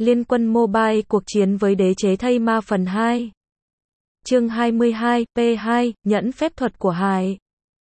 Liên quân mobile cuộc chiến với đế chế thây ma phần 2. Chương 22, P2, nhẫn phép thuật của Hải.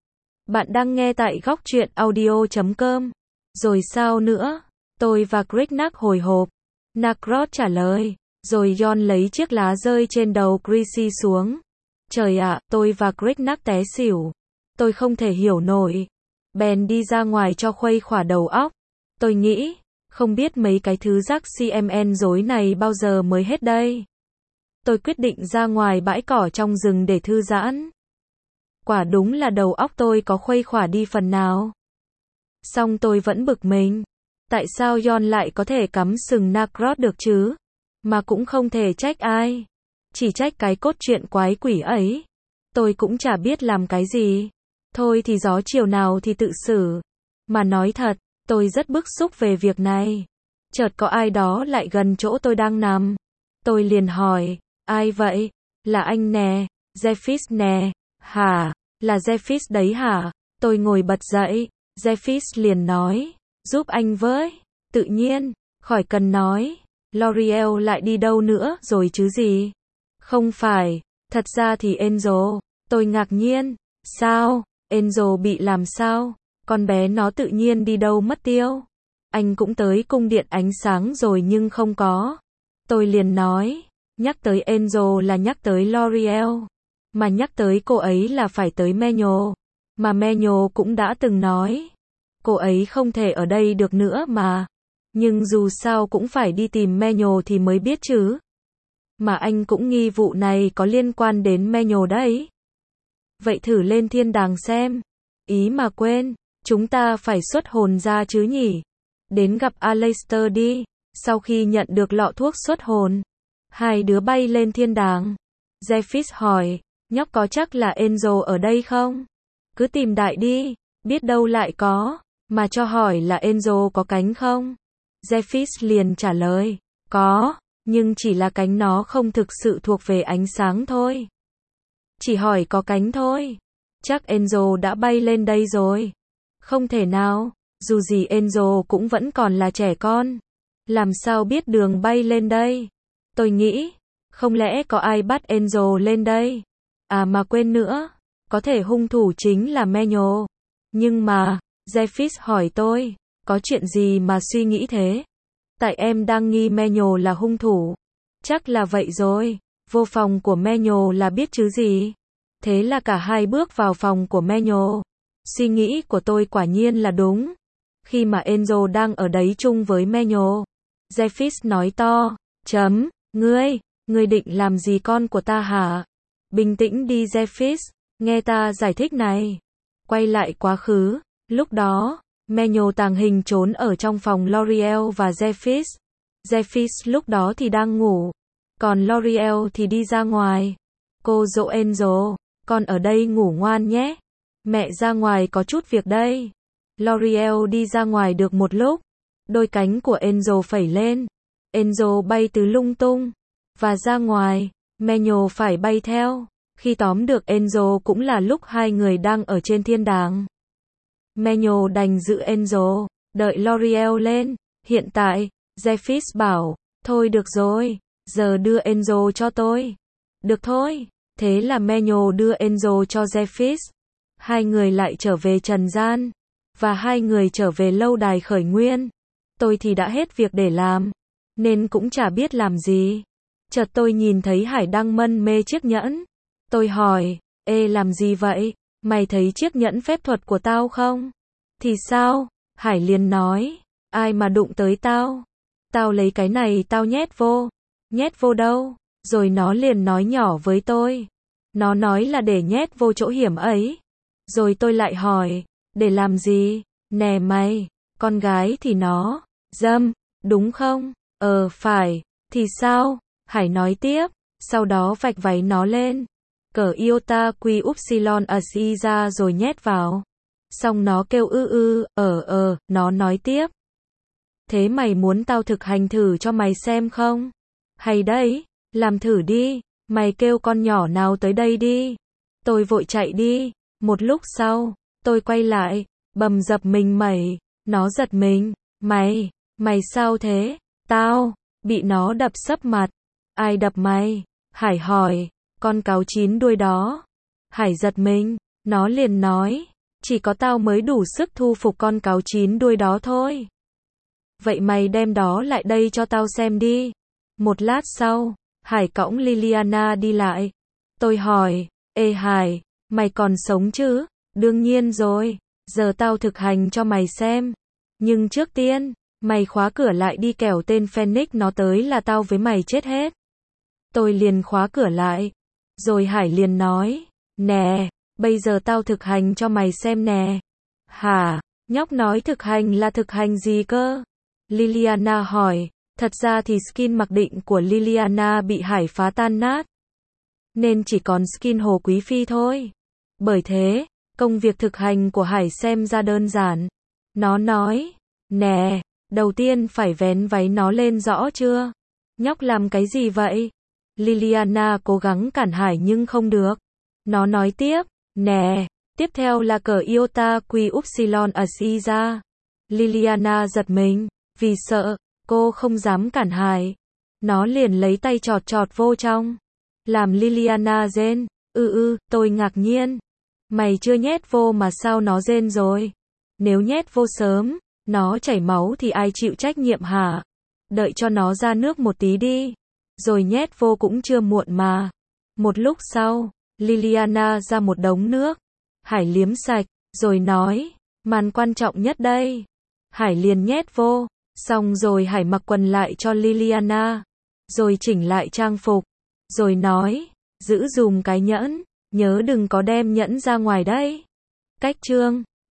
Bạn đang nghe tại góc truyện audio.com. Rồi sao nữa? Tôi và Grignac hồi hộp. Nacrot trả lời. Rồi John lấy chiếc lá rơi trên đầu Chrissy xuống. Trời ạ, tôi và Grignac té xỉu. Tôi không thể hiểu nổi. Bèn đi ra ngoài cho khuây khỏa đầu óc. Tôi nghĩ, không biết mấy cái thứ rác CMN rối này bao giờ mới hết đây. Tôi quyết định ra ngoài bãi cỏ trong rừng để thư giãn. Quả đúng là đầu óc tôi có khuây khỏa đi phần nào. Song tôi vẫn bực mình. Tại sao John lại có thể cắm sừng Nacrot được chứ? Mà cũng không thể trách ai. Chỉ trách cái cốt truyện quái quỷ ấy. Tôi cũng chả biết làm cái gì. Thôi thì gió chiều nào thì tự xử. Mà nói thật, tôi rất bức xúc về việc này. Chợt có ai đó lại gần chỗ tôi đang nằm. Tôi liền hỏi, ai vậy? Là anh nè, Zephys nè. Hả? Là Zephys đấy hả? Tôi ngồi bật dậy. Zephys liền nói, giúp anh với. Tự nhiên, khỏi cần nói. L'Oreal lại đi đâu nữa rồi chứ gì? Không phải, thật ra thì Angel. Tôi ngạc nhiên. Sao? Angel bị làm sao? Con bé nó tự nhiên đi đâu mất tiêu? Anh cũng tới cung điện ánh sáng rồi nhưng không có. Tôi liền nói, nhắc tới Angel là nhắc tới L'Oreal. Mà nhắc tới cô ấy là phải tới Menyo. Mà Menyo cũng đã từng nói, cô ấy không thể ở đây được nữa mà. Nhưng dù sao cũng phải đi tìm Menyo thì mới biết chứ. Mà anh cũng nghi vụ này có liên quan đến Menyo đấy. Vậy thử lên thiên đàng xem. Ý mà quên, chúng ta phải xuất hồn ra chứ nhỉ? Đến gặp Aleister đi. Sau khi nhận được lọ thuốc xuất hồn, hai đứa bay lên thiên đàng. Zephys hỏi, nhóc có chắc là Angel ở đây không? Cứ tìm đại đi, biết đâu lại có. Mà cho hỏi là Angel có cánh không? Zephys liền trả lời, có, nhưng chỉ là cánh nó không thực sự thuộc về ánh sáng thôi. Chỉ hỏi có cánh thôi. Chắc Angel đã bay lên đây rồi. Không thể nào, dù gì Angel cũng vẫn còn là trẻ con. Làm sao biết đường bay lên đây? Tôi nghĩ, không lẽ có ai bắt Angel lên đây? À mà quên nữa, có thể hung thủ chính là Menyo. Nhưng mà, Zephys hỏi tôi, có chuyện gì mà suy nghĩ thế? Tại em đang nghi Menyo là hung thủ. Chắc là vậy rồi, vô phòng của Menyo là biết chứ gì. Thế là cả hai bước vào phòng của Menyo. Suy nghĩ của tôi quả nhiên là đúng. Khi mà Angel đang ở đấy chung với Menyo, Zephys nói to, ngươi định làm gì con của ta hả? Bình tĩnh đi Zephys, nghe ta giải thích này. Quay lại quá khứ, lúc đó, Menyo tàng hình trốn ở trong phòng L'Oreal và Zephys. Zephys lúc đó thì đang ngủ, còn L'Oreal thì đi ra ngoài. Cô dỗ Angel, con ở đây ngủ ngoan nhé. Mẹ ra ngoài có chút việc đây. L'Oreal đi ra ngoài được một lúc, đôi cánh của Angel phẩy lên. Angel bay từ lung tung và ra ngoài. Menyo phải bay theo. Khi tóm được Angel cũng là lúc hai người đang ở trên thiên đàng. Menyo đành giữ Angel, đợi L'Oreal lên. Hiện tại, Zephys bảo, thôi được rồi, giờ đưa Angel cho tôi. Được thôi. Thế là Menyo đưa Angel cho Zephys. Hai người lại trở về trần gian. Và hai người trở về lâu đài khởi nguyên. Tôi thì đã hết việc để làm, nên cũng chả biết làm gì. Chợt tôi nhìn thấy Hải đang mân mê chiếc nhẫn. Tôi hỏi, ê làm gì vậy? Mày thấy chiếc nhẫn phép thuật của tao không? Thì sao? Hải liền nói, ai mà đụng tới tao? Tao lấy cái này tao nhét vô. Nhét vô đâu? Rồi nó liền nói nhỏ với tôi. Nó nói là để nhét vô chỗ hiểm ấy. Rồi tôi lại hỏi, để làm gì? Nè mày, con gái thì nó dâm, đúng không? Phải. Thì sao? Hải nói tiếp, sau đó vạch váy nó lên. Cởi iota quy upsilon asi ra rồi nhét vào. Xong nó kêu nó nói tiếp. Thế mày muốn tao thực hành thử cho mày xem không? Hay đấy, làm thử đi, mày kêu con nhỏ nào tới đây đi. Tôi vội chạy đi, một lúc sau, tôi quay lại, bầm dập mình mẩy, nó giật mình, mày sao thế? Tao, bị nó đập sấp mặt. Ai đập mày? Hải hỏi. Con cáo 9 đuôi đó. Hải giật mình, nó liền nói, chỉ có tao mới đủ sức thu phục con cáo 9 đuôi đó thôi. Vậy mày đem đó lại đây cho tao xem đi. Một lát sau, Hải cõng Liliana đi lại. Tôi hỏi, ê Hải, mày còn sống chứ? Đương nhiên rồi, giờ tao thực hành cho mày xem. Nhưng trước tiên, mày khóa cửa lại đi kẻo tên Phoenix nó tới là tao với mày chết hết. Tôi liền khóa cửa lại. Rồi Hải liền nói, nè, bây giờ tao thực hành cho mày xem nè. Hả? Nhóc nói thực hành là thực hành gì cơ? Liliana hỏi. Thật ra thì skin mặc định của Liliana bị Hải phá tan nát. Nên chỉ còn skin Hồ Quý Phi thôi. Bởi thế, công việc thực hành của Hải xem ra đơn giản. Nó nói, nè, đầu tiên phải vén váy nó lên rõ chưa? Nhóc làm cái gì vậy? Liliana cố gắng cản Hải nhưng không được. Nó nói tiếp, nè, tiếp theo là cờ iota quy upsilon asi ra. Liliana giật mình, vì sợ, cô không dám cản Hải. Nó liền lấy tay chọt chọt vô trong. Làm Liliana rên, tôi ngạc nhiên. Mày chưa nhét vô mà sao nó rên rồi? Nếu nhét vô sớm, nó chảy máu thì ai chịu trách nhiệm hả? Đợi cho nó ra nước một tí đi. Rồi nhét vô cũng chưa muộn mà. Một lúc sau, Liliana ra một đống nước. Hải liếm sạch, rồi nói, màn quan trọng nhất đây. Hải liền nhét vô, xong rồi Hải mặc quần lại cho Liliana. Rồi chỉnh lại trang phục. Rồi nói, giữ dùm cái nhẫn, nhớ đừng có đem nhẫn ra ngoài đấy. Cách chương